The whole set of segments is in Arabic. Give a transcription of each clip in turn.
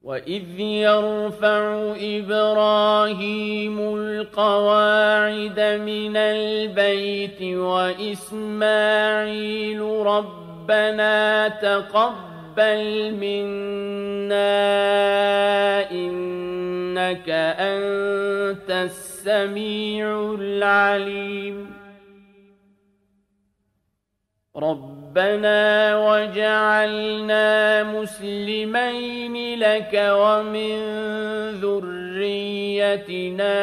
وَإِذْ يَرْفَعُ إِبْرَاهِيمُ الْقَوَاعِدَ مِنَ الْبَيْتِ وَإِسْمَاعِيلُ رَبَّنَا تَقَبَّلْ مِنَّا إِنَّكَ أَنْتَ السَّمِيعُ الْعَلِيمُ رَبَّنَا وَاجْعَلْنَا مُسْلِمَيْنِ لَكَ وَمِنْ ذُرِّيَّتِنَا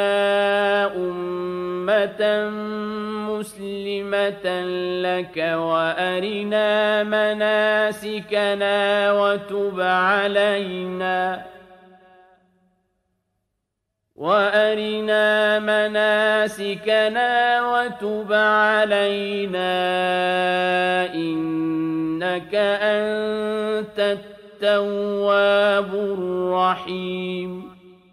أُمَّةً مُسْلِمَةً لَكَ وَأَرِنَا مَنَاسِكَنَا وتب علينا إنك أنت التواب الرحيم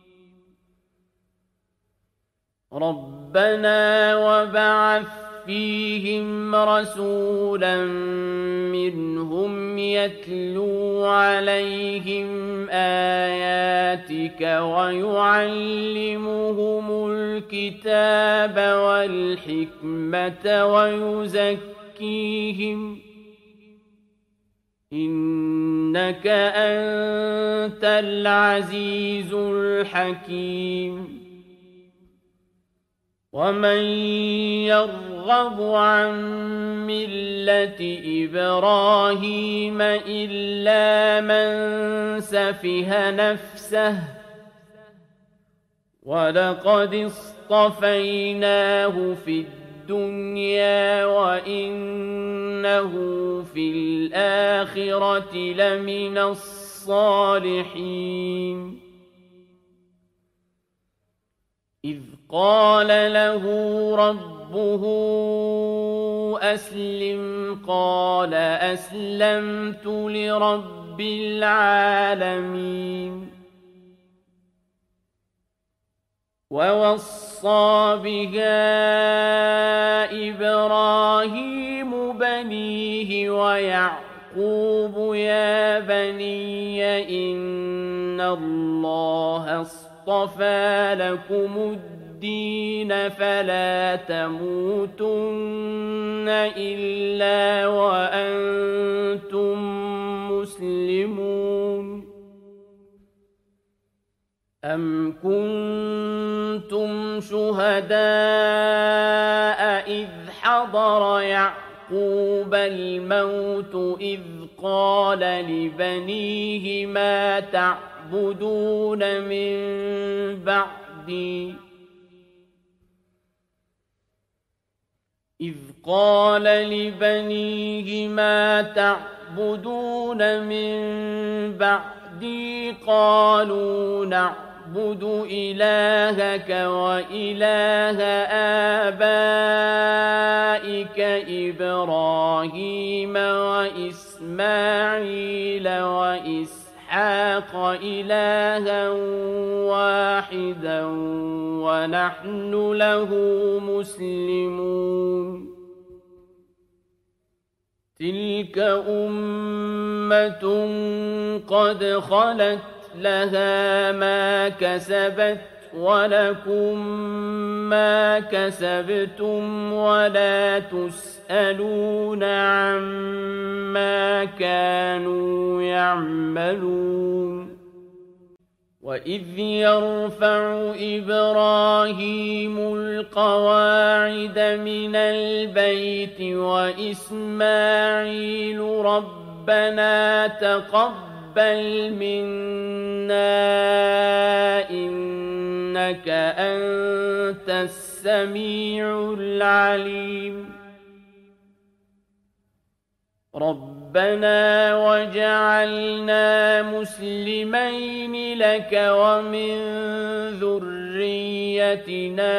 ربنا وابعث فيهم رسولا منهم يتلو عليهم آياتك ويعلمهم الكتاب والحكمة ويزكيهم إنك أنت العزيز الحكيم ومن يرغب عن ملة إبراهيم إلا من سفه نفسه ولقد اصطفيناه في الدنيا وإنه في الآخرة لمن الصالحين إذ قال له ربه أسلم قال أسلمت لرب العالمين ووصى بها إبراهيم بنيه ويعقوب يا بني إن الله اصطفى لكم الدين فلا تموتن إلا وأنتم مسلمون أم كنتم شهداء إذ حضر يعقوب الموت إذ قال لبنيه ما تعبدون من بعدي إذ قال لبنيه ما تعبدون من بعدي قالوا نعبد إلهك وإله آبائك إبراهيم وإسماعيل وإسحاق إلها واحدا ونحن له مسلمون تلك أمة قد خلت لها ما كسبت ولكم ما كسبتم ولا تسألون عما كانوا يعملون وإذ يرفع إبراهيم القواعد من البيت وإسماعيل ربنا تقبل منا إنك أنت السميع العليم ربنا وجعلنا مسلمين لك ومن ذريتنا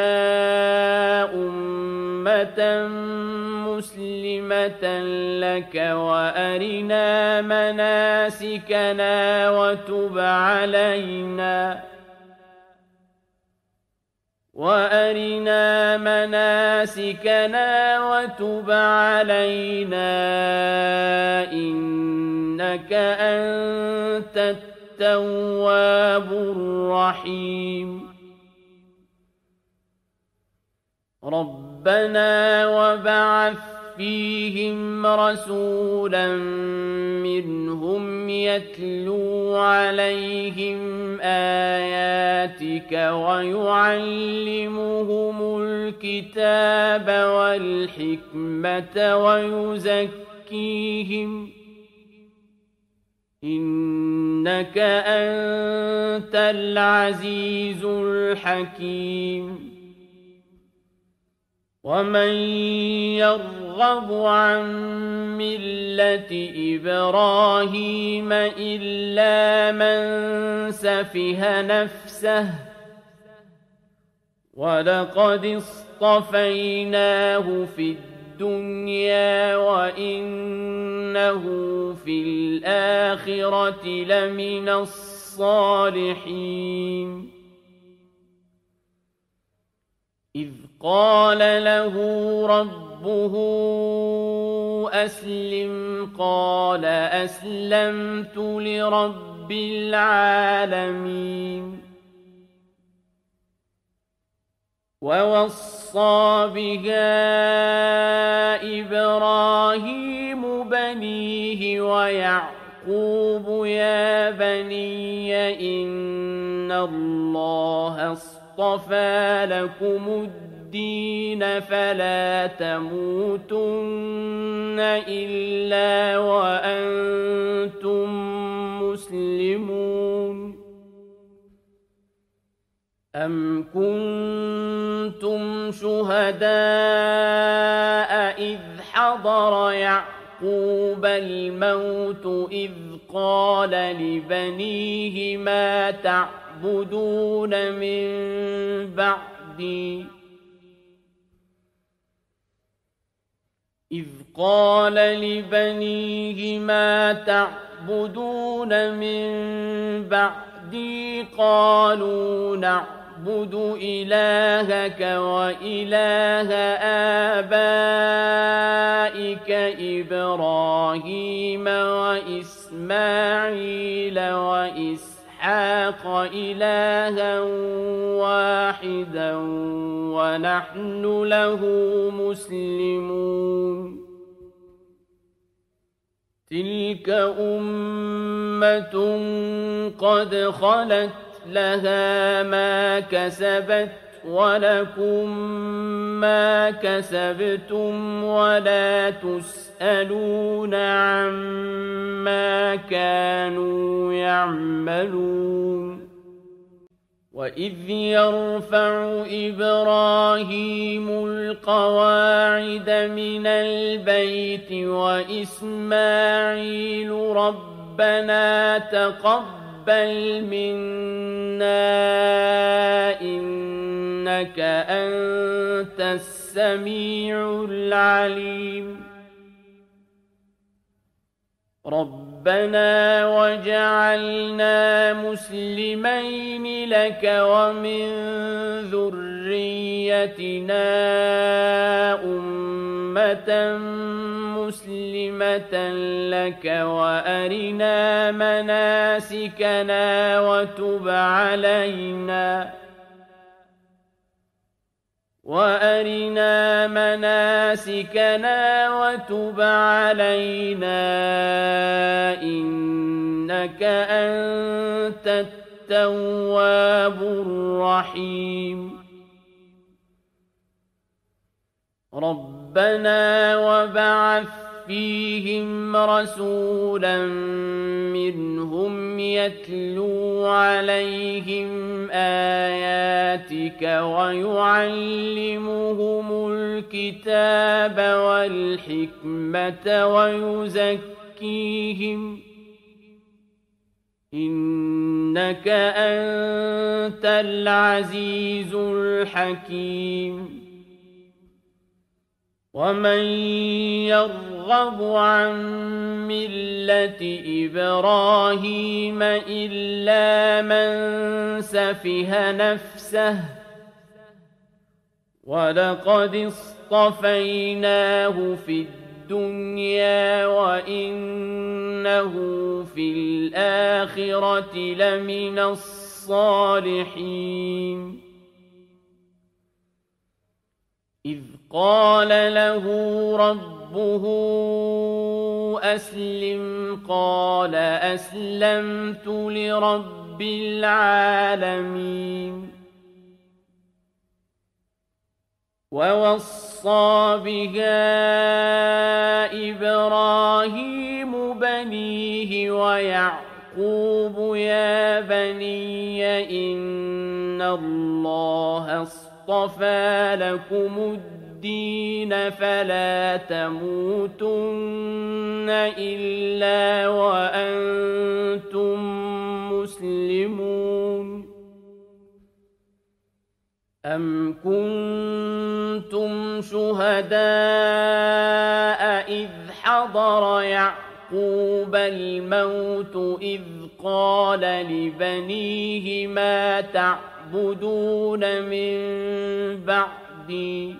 أمة مسلمة لك وأرنا مناسكنا وتب علينا إنك أنت التواب الرحيم ربنا وابعث فيهم رسولا منهم يتلو عليهم آياتك ويعلمهم الكتاب والحكمة ويزكيهم إنك أنت العزيز الحكيم ومن يرغب عن ملة إبراهيم إلا من سفه نفسه ولقد اصطفيناه في الدنيا وإنه في الآخرة لمن الصالحين إذ قال له ربه أسلم قال أسلمت لرب العالمين ووصى بها إبراهيم بنيه ويعقوب يا بني إن الله اصطفى لكم الدين فلا تموتن إلا وأنتم مسلمون أم كنتم شهداء إذ حضر يعقوب الموت إذ قال لبنيه ما تعبدون من بعدي إذ قال لبنيه ما تعبدون من بعدي قالوا نعبد إلهك وإله آبائك إبراهيم وإسماعيل وإسحاق إلها واحدا ونحن له مسلمون تلك أمة قد خلت لها ما كسبت ولكم ما كسبتم ولا تسألون عما كانوا يعملون وإذ يرفع إبراهيم القواعد من البيت وإسماعيل ربنا تقبل منا إنك أنت السميع العليم ربنا وجعلنا مسلمين لك ومن ذريتنا أمة مسلمة لك وأرنا مناسكنا وتب علينا إنك أنت التواب الرحيم ربنا وابعث فيهم رسولا منهم يتلو عليهم آياتك ويعلمهم الكتاب والحكمة ويزكيهم إنك أنت العزيز الحكيم ومن يرغب عن ملة إبراهيم إلا من سفه نفسه ولقد اصطفيناه في الدنيا وإنه في الآخرة لمن الصالحين إذ قال له ربه أسلم قال أسلمت لرب العالمين ووصى بها إبراهيم بنيه ويعقوب يا بني إن الله اصطفى لكم الدين فلا تموتن إلا وأنتم مسلمون أم كنتم شهداء إذ حضر يعقوب الموت إذ قال لبنيه ما تعبدون من بعدي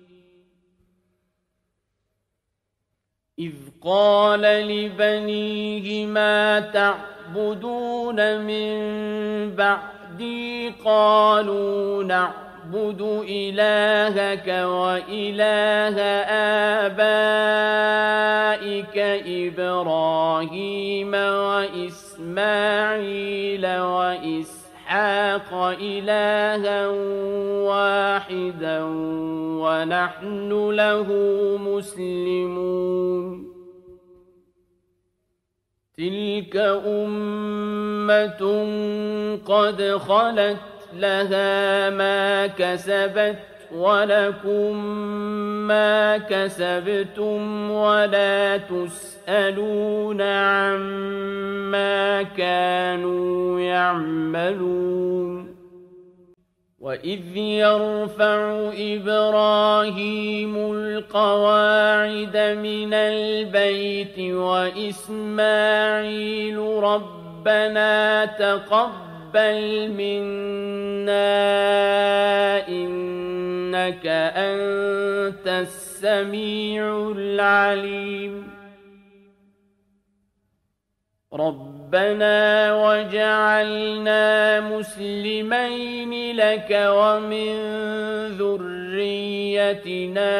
إذ قال لبنيه ما تعبدون من بعدي قالوا نعبد إلهك وإله آبائك إبراهيم وإسماعيل وإسحاق إلها واحدا ونحن له مسلمون تلك أمة قد خلت لها ما كسبت ولكم ما كسبتم ولا تسألون عما كانوا يعملون وإذ يرفع إبراهيم القواعد من البيت وإسماعيل ربنا تقبل منا إنك أنت السميع العليم ربنا وجعلنا مسلمين لك ومن ذريتنا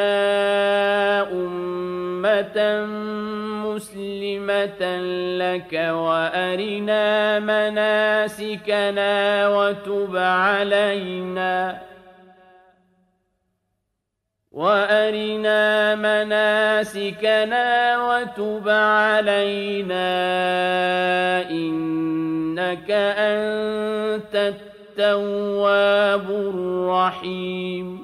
أمة مسلمة لك وأرنا مناسكنا وتب علينا إنك أنت التواب الرحيم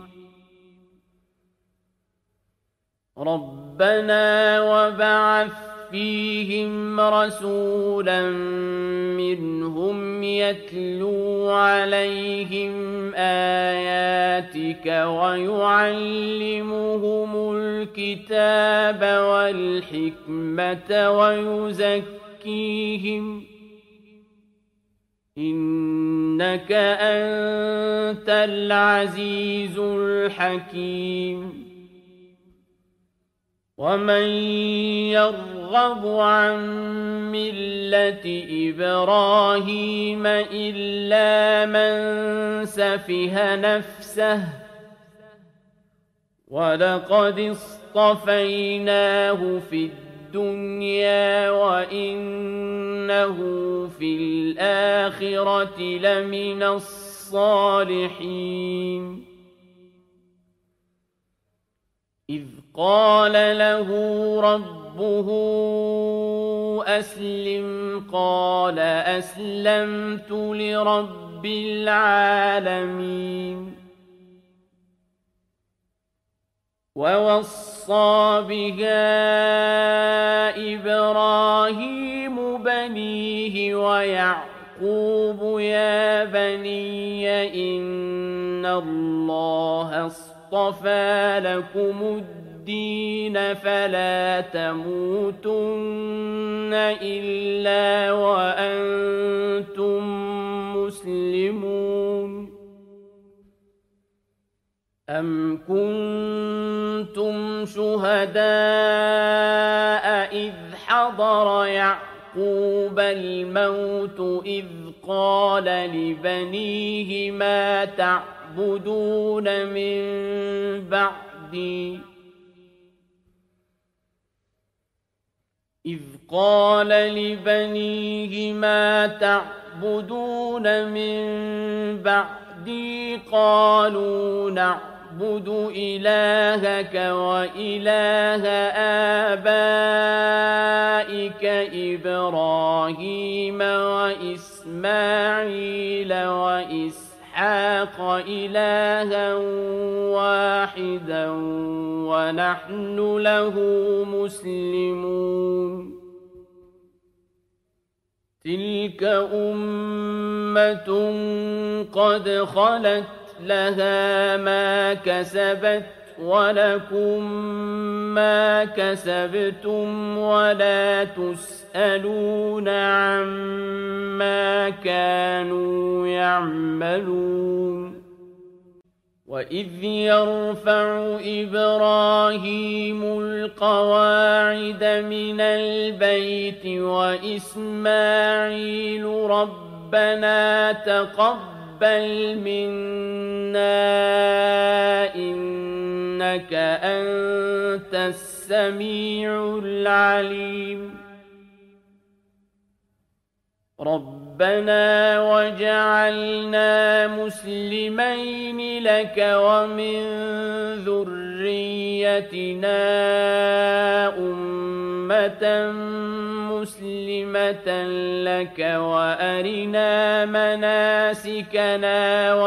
ربنا وبعث فيهم رسولا منهم يتلو عليهم آياتك ويعلمهم الكتاب والحكمة ويزكيهم إنك أنت العزيز الحكيم ومن يرغب عن ملة إبراهيم إلا من سفه نفسه ولقد اصطفيناه في الدنيا وإنه في الآخرة لمن الصالحين إذ قال له ربه أسلم قال أسلمت لرب العالمين ووصى بها إبراهيم بنيه ويعقوب يا بني إن الله اصطفى لكم الدين فلا تموتن إلا وأنتم مسلمون أَمْ كُنتُمْ شُهَدَاءَ إِذْ حَضَرَ يَعْقُوبَ الْمَوْتُ إِذْ قَالَ لِبَنِيهِ مَا تَعْبُدُونَ مِن بَعْدِي قَالُوا نَعْبُدُ إِلَٰهَكَ وَإِلَٰهَ آبَائِكَ إِبْرَاهِيمَ وَإِسْمَاعِيلَ وَإِسْحَاقَ إِلَٰهًا وَاحِدًا وَنَحْنُ لَهُ مُسْلِمُونَ تِلْكَ أُمَّةٌ قَدْ خَلَتْ لَهَا مَا كَسَبَتْ وَلَكُم مَّا كَسَبْتُمْ وَلَا تُسْأَلُونَ عَمَّا كَانُوا يَعْمَلُونَ وَإِذْ يَرْفَعُ إِبْرَاهِيمُ الْقَوَاعِدَ مِنَ الْبَيْتِ وَإِسْمَاعِيلُ رَبَّنَا تَقَبَّلْ مِنَّا إِنَّكَ أَنتَ السَّمِيعُ الْعَلِيمُ رَبَّنَا وَاجْعَلْنَا مُسْلِمَيْنِ لَكَ وَمِن ذُرِّيَّتِنَا أُمَّةً مُّسْلِمَةً لَكَ وَأَرِنَا مَنَاسِكَنَا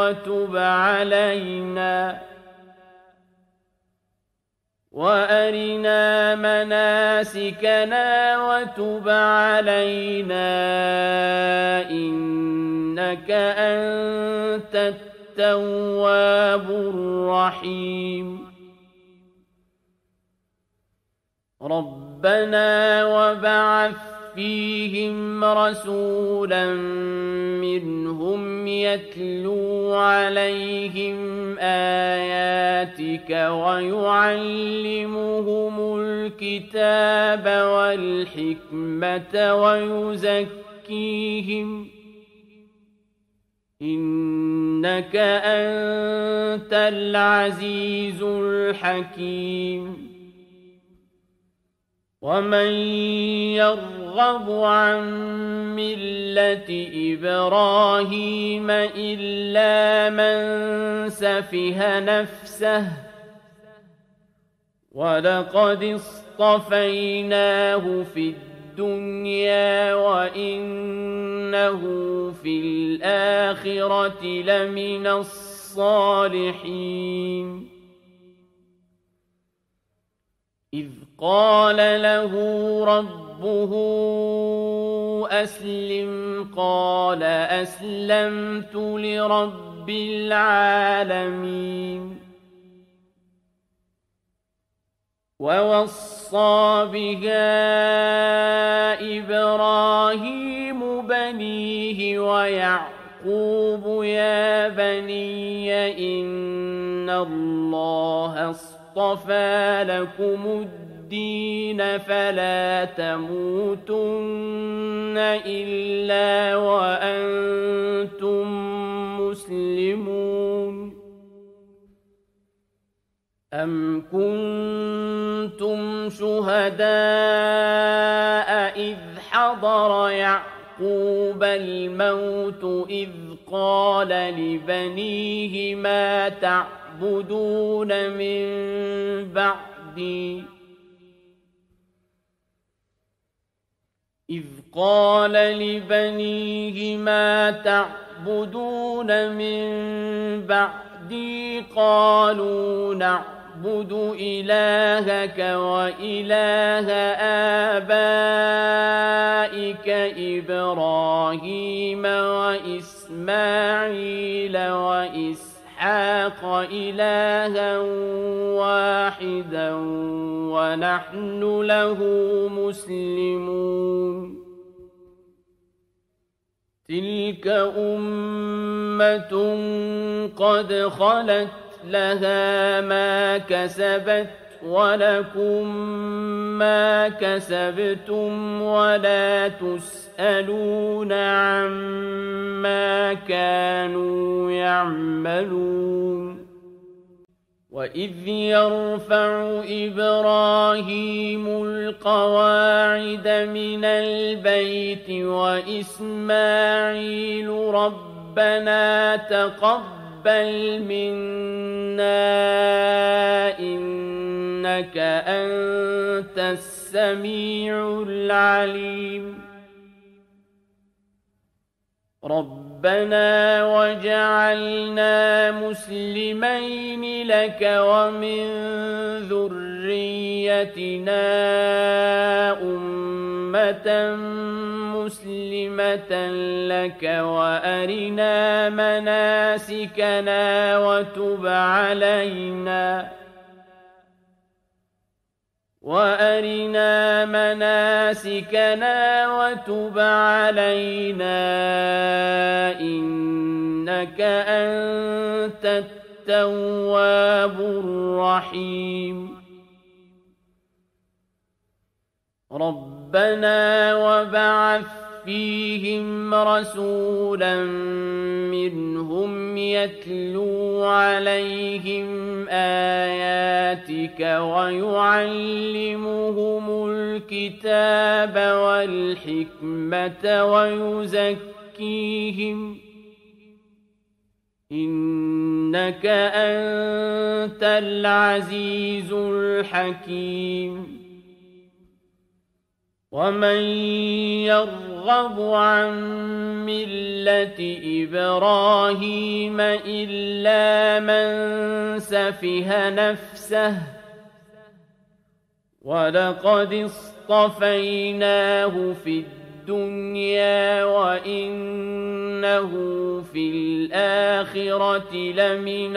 وَتُبْ عَلَيْنَا إِنَّكَ أَنتَ التَّوَّابُ الرَّحِيمُ رَبَّنَا وَابْعَثْ فِيهِمْ رَسُولًا مِّنْهُمْ يَتْلُو عَلَيْهِمْ آيَاتِكَ وَيُعَلِّمُهُمُ الْكِتَابَ وَالْحِكْمَةَ وَيُزَكِّيهِمْ إِنَّكَ أَنتَ الْعَزِيزُ الْحَكِيمُ وَمَن يَرْغَبُ عَن مِّلَّةِ إِبْرَاهِيمَ إِلَّا مَن سَفِهَ نَفْسَهُ وَلَقَدِ اصْطَفَيْنَاهُ فِي الدُّنْيَا وَإِنَّهُ فِي الْآخِرَةِ لَمِنَ الصَّالِحِينَ إِذْ قَالَ لَهُ رَبُّهُ أَسْلِمْ قَالَ أَسْلَمْتُ لِرَبِّ الْعَالَمِينَ وَوَصَّىٰ بِهَا إِبْرَاهِيمُ بَنِيهِ وَيَعْقُوبُ يَا بَنِيَّ إِنَّ اللَّهَ اصْطَفَىٰ لَكُمُ الدِّينَ فَلَا تَمُوتُنَّ إِلَّا وَأَنتُم مُّسْلِمُونَ أَمْ كُنتُمْ شُهَدَاءَ إِذْ حَضَرَ يَعْقُوبَ الْمَوْتُ إِذْ قَالَ لِبَنِيهِ مَا تَعْبُدُونَ مِن بَعْدِي قَالُوا نَعْبُدُ إِلَٰهَكَ وَإِلَٰهَ آبَائِكَ إِبْرَاهِيمَ وَإِسْمَاعِيلَ وَإِسْحَاقَ إِلَٰهًا وَاحِدًا وَنَحْنُ لَهُ مُسْلِمُونَ تِلْكَ أُمَّةٌ قَدْ خَلَتْ لها ما كسبت ولكم ما كسبتم ولا تسألون عما كانوا يعملون وإذ يرفع إبراهيم القواعد من البيت وإسماعيل ربنا تقبل منا إنك أنت السميع العليم ربنا وجعلنا مسلمين لك ومن ذريتنا أمة مسلمة لك وأرنا مناسكنا وتب علينا إنك أنت التواب الرحيم ربنا وابعث فيهم رسولا منهم يتلو عليهم آياتك ويعلمهم الكتاب والحكمة ويزكيهم إنك أنت العزيز الحكيم ومن يرغب عن ملة إبراهيم إلا من سفه نفسه ولقد اصطفيناه في الدنيا وإنه في الآخرة لمن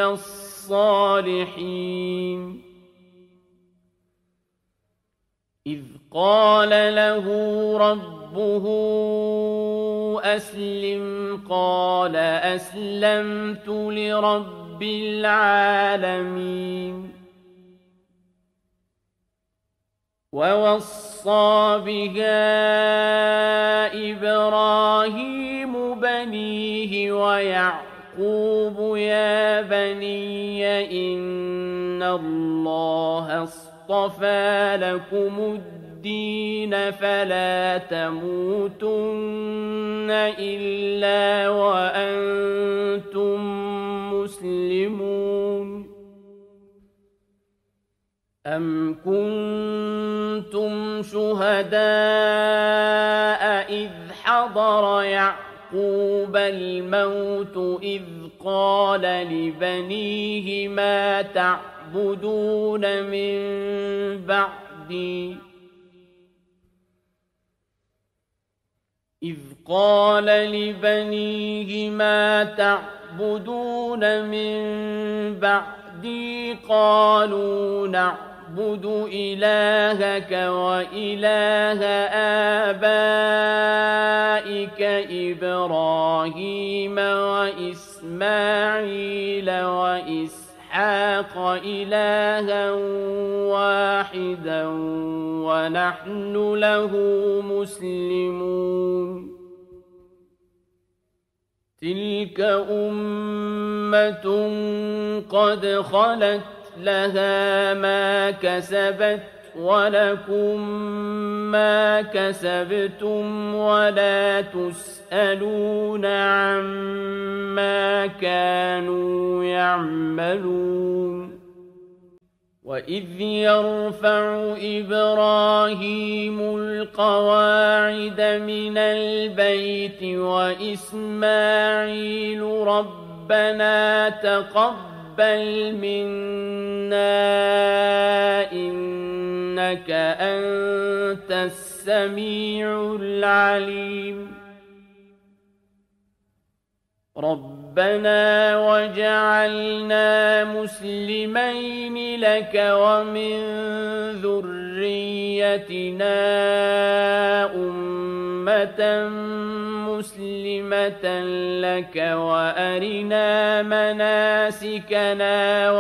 الصالحين إذ قال له ربه أسلم قال أسلمت لرب العالمين ووصى بها إبراهيم بنيه ويعقوب يا بني إن الله اصطفى لكم الدين فلا تموتن إلا وأنتم مسلمون أم كنتم شهداء إذ حضر يعقوب الموت إذ قال لبنيه ما تعبدون من بعدي إذ قال لبنيه ما تعبدون من بعدي قالوا نعبد إلهك وإله آبائك إبراهيم وإسماعيل وإسحاق إلها واحدا ونحن له مسلمون تلك أمة قد خلت لها ما كسبت ولكم ما كسبتم ولا تسألون عما كانوا يعملون وإذ يرفع إبراهيم القواعد من البيت وإسماعيل ربنا تقبل منا إنك أنت السميع العليم ربنا وجعلنا مسلمين لك ومن ذريتنا أمة مسلمة مسلمة لك وأرنا مناسكنا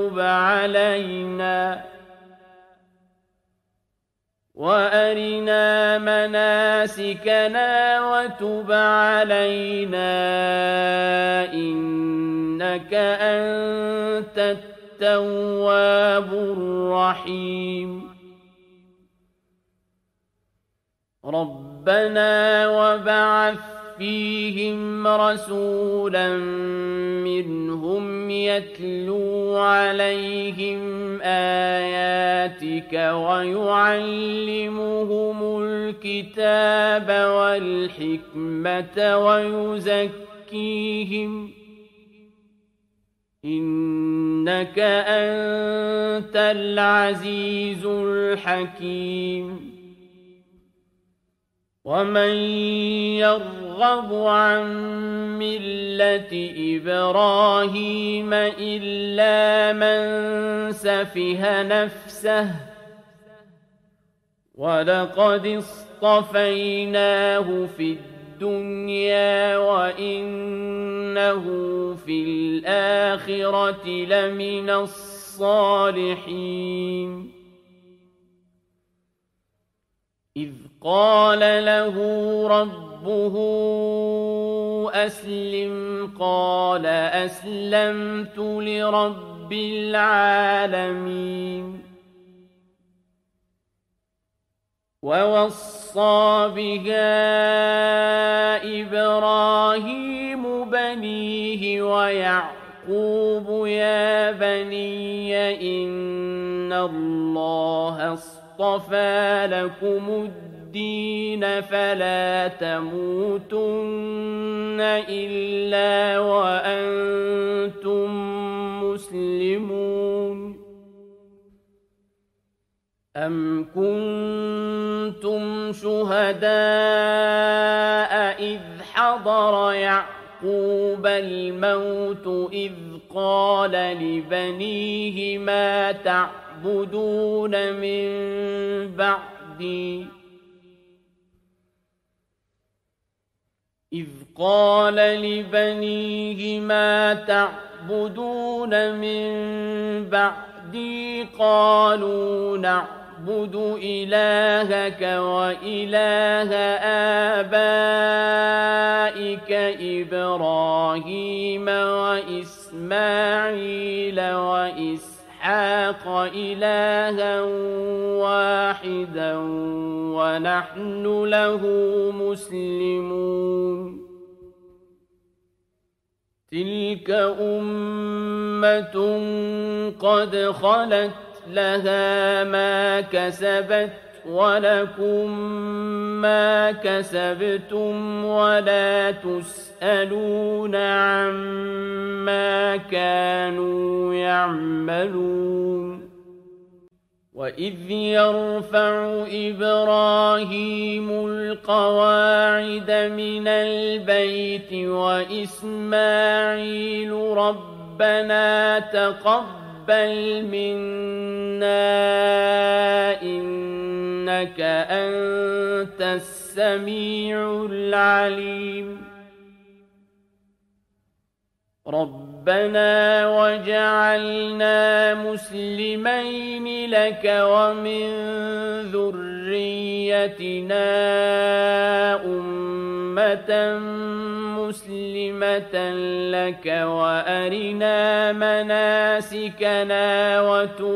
وتب علينا إنك أنت التواب الرحيم ربنا وابعث فيهم رسولا منهم يتلو عليهم آياتك ويعلمهم الكتاب والحكمة ويزكيهم إنك أنت العزيز الحكيم ومن يرغب عن ملة إبراهيم إلا من سفه نفسه ولقد اصطفيناه في الدنيا وإنه في الآخرة لمن الصالحين إذ قال له ربه أسلم قال أسلمت لرب العالمين ووصى بها إبراهيم بنيه ويعقوب يا بني إن الله اصطفى لكم الدين فلا تموتن إلا وأنتم مسلمون أم كنتم شهداء إذ حضر يعقوب الموت إذ قال لبنيه ما تعبدون من بعدي إذ قال لبنيه ما تعبدون من بعدي قالوا نعبد إلهك وإله آبائك إبراهيم وإسماعيل وإسحاق إلها واحدا ونحن له مسلمون تلك أمة قد خلت لها ما كسبت ولكم ما كسبتم ولا تسألون عما كانوا يعملون وإذ يرفع إبراهيم القواعد من البيت وإسماعيل ربنا تقبل منا إنك أنت السميع العليم ربنا وجعلنا مسلمين لك ومن ذريتنا أمة مسلمة لك وأرنا مناسكنا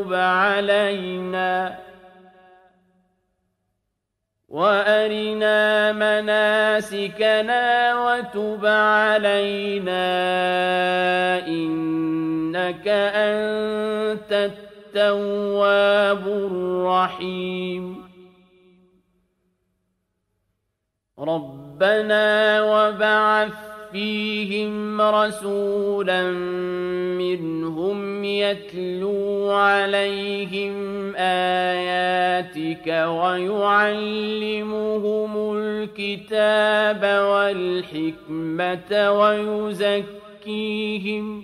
وتب علينا إنك أنت التواب الرحيم ربنا وابعث فيهم رسولا منهم يتلو عليهم آياتك ويعلمهم الكتاب والحكمة ويزكيهم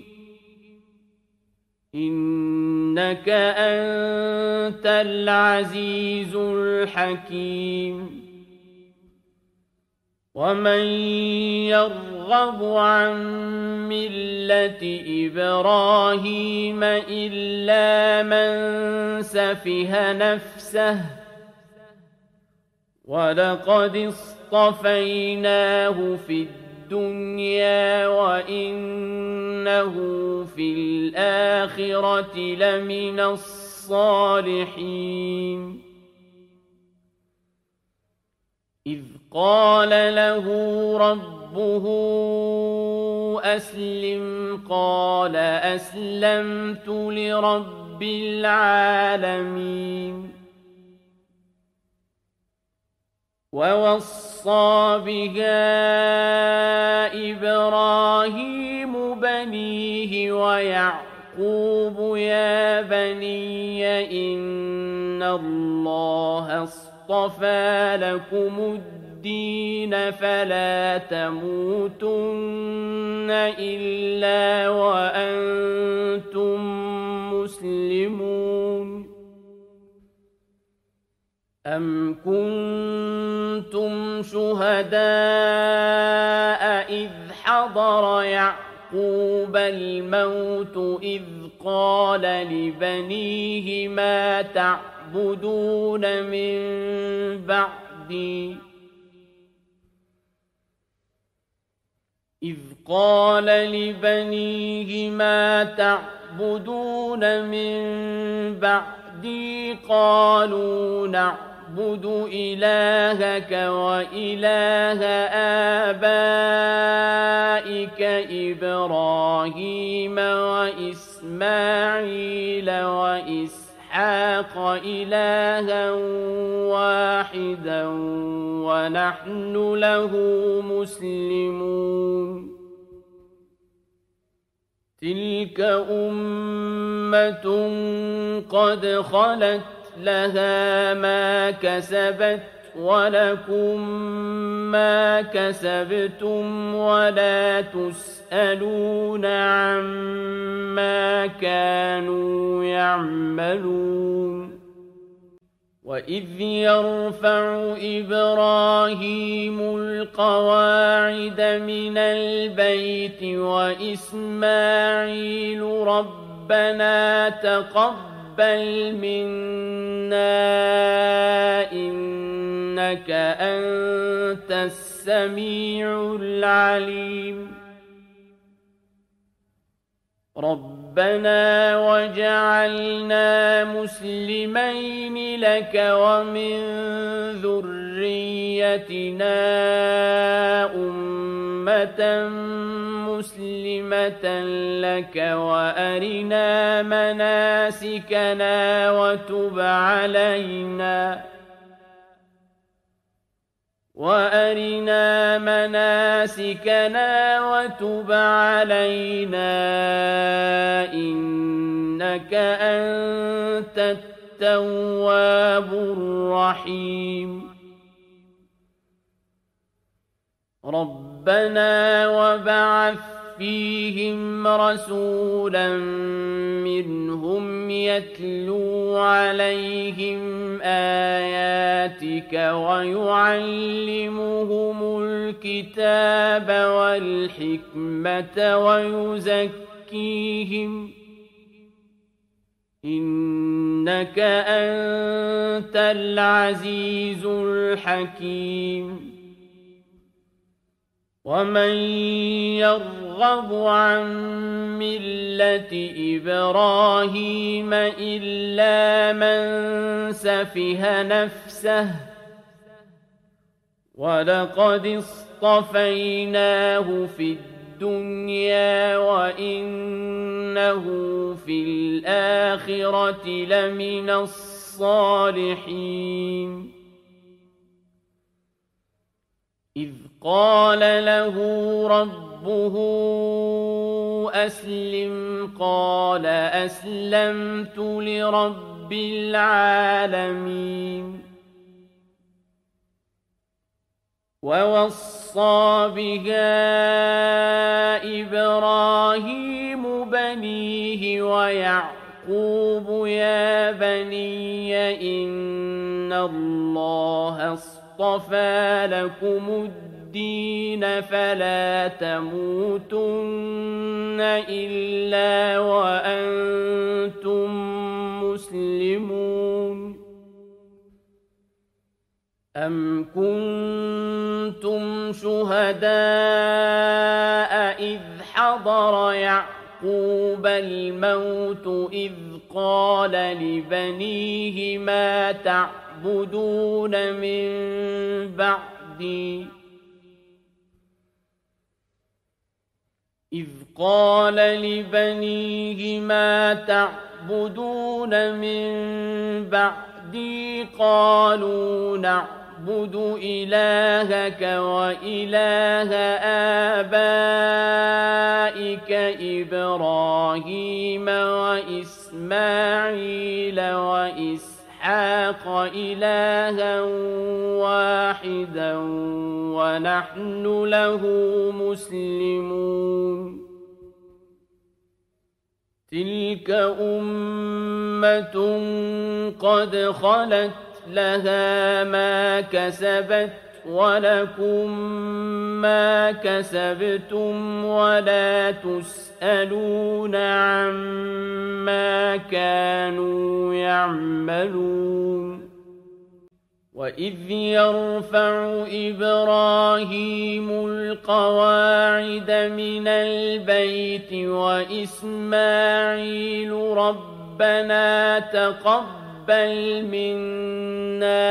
إنك أنت العزيز الحكيم ومن يرغب عن ملة إبراهيم إلا من سفه نفسه ولقد اصطفيناه في الدنيا وإنه في الآخرة لمن الصالحين إذ قال له ربه أسلم قال أسلمت لرب العالمين ووصى بها إبراهيم بنيه ويعقوب يا بني إن الله اصطفى لكم الدين فلا تموتن إلا وأنتم مسلمون أم كنتم شهداء إذ حضر يعقوب الموت إذ قال لبنيه ما تعبدون من بعدي إذ قال لبنيه ما تعبدون من بعدي قالوا نعبد إلهك وإله آبائك إبراهيم وإسماعيل وإسحاق إلها واحدا ونحن له مسلمون تلك أمة قد خلت لها ما كسبت ولكم ما كسبتم ولا تسألون عما كانوا يعملون وإذ يرفع إبراهيم القواعد من البيت وإسماعيل ربنا تقبل منا إنك أنت السميع العليم ربنا وجعلنا مسلمين لك ومن ذريتنا أمة مسلمة لك وأرنا مناسكنا وتب علينا إنك أنت التواب الرحيم ربنا وابعث فيهم رسولا منهم يتلو عليهم آياتك ويعلمهم الكتاب والحكمة ويزكيهم إنك أنت العزيز الحكيم ومن يرغب عن ملة إبراهيم إلا من سفه نفسه ولقد اصطفيناه في الدنيا وإنه في الآخرة لمن الصالحين إذ قال له ربه أسلم قال أسلمت لرب العالمين ووصى بها إبراهيم بنيه ويعقوب يا بني إن الله اصطفى لكم الدين فلا تموتن إلا وأنتم مسلمون. أم كنتم شهداء إذ حضر يعقوب الموت إذ قال لبنيه ما تعبدون من بعدي قالوا نعبد إلهك وإله آبائك إبراهيم وإسماعيل وإسحاق إلها واحدا ونحن له مسلمون. تلك أمة قد خلت لها ما كسبت ولكم ما كسبتم ولا تسألون عما كانوا يعملون. وإذ يرفع إبراهيم القواعد من البيت وإسماعيل ربنا تقبل منا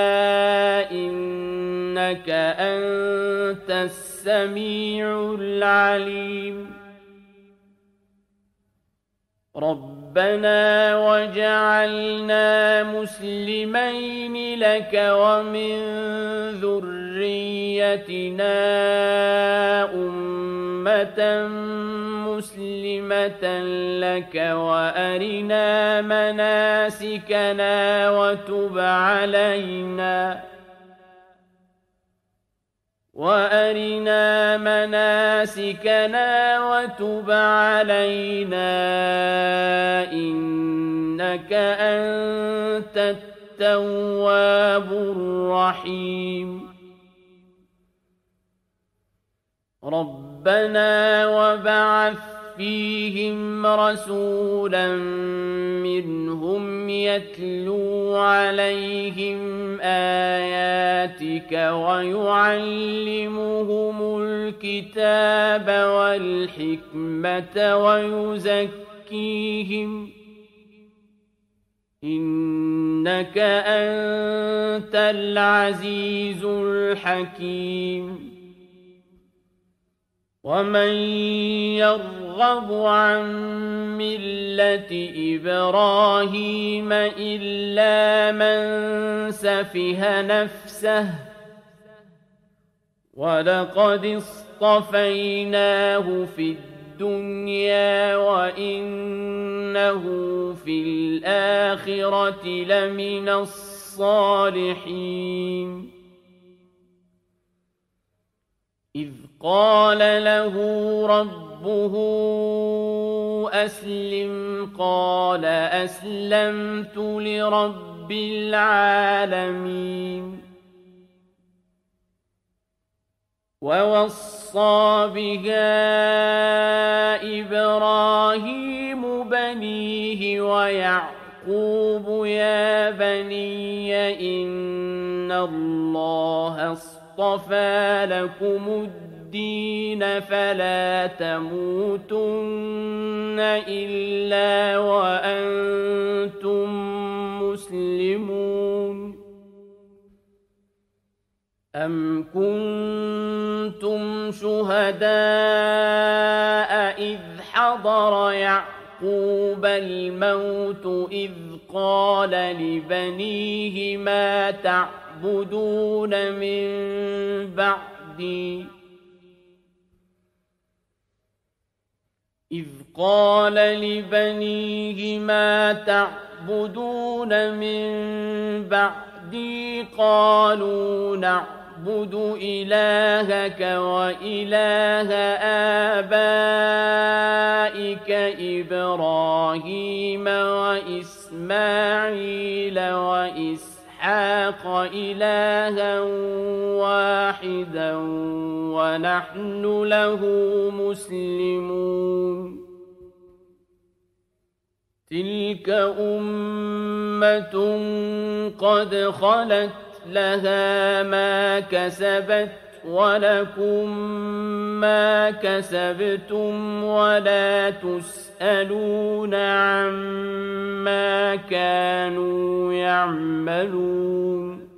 إنك أنت السميع العليم. ربنا وجعلنا مسلمين لك ومن ذريتنا أمة مسلمة لك وأرنا مناسكنا وتب علينا إنك أنت التواب الرحيم. ربنا وابعث فيهم رسولا منهم يتلو عليهم آياتك ويعلمهم الكتاب والحكمة ويزكيهم إنك أنت العزيز الحكيم. ومن يرغب عن ملة إبراهيم إلا من سفه نفسه ولقد اصطفيناه في الدنيا وإنه في الآخرة لمن الصالحين. إذ قال له ربه أسلم قال أسلمت لرب العالمين. ووصى بها إبراهيم بنيه ويعقوب يا بني إن الله اصطفى لكم الدين فلا تموتن إلا وأنتم مسلمون. أم كنتم شهداء إذ حضر يعقوب الموت إذ قال لبنيه ما تعبدون من بعدي قالوا نعبد إلهك وإله آبائك إبراهيم وإسماعيل وإسحاق إلها واحدا واحدا ونحن له مسلمون تلك أمة قد خلت لها ما كسبت ولكم ما كسبتم ولا تسألون عما كانوا يعملون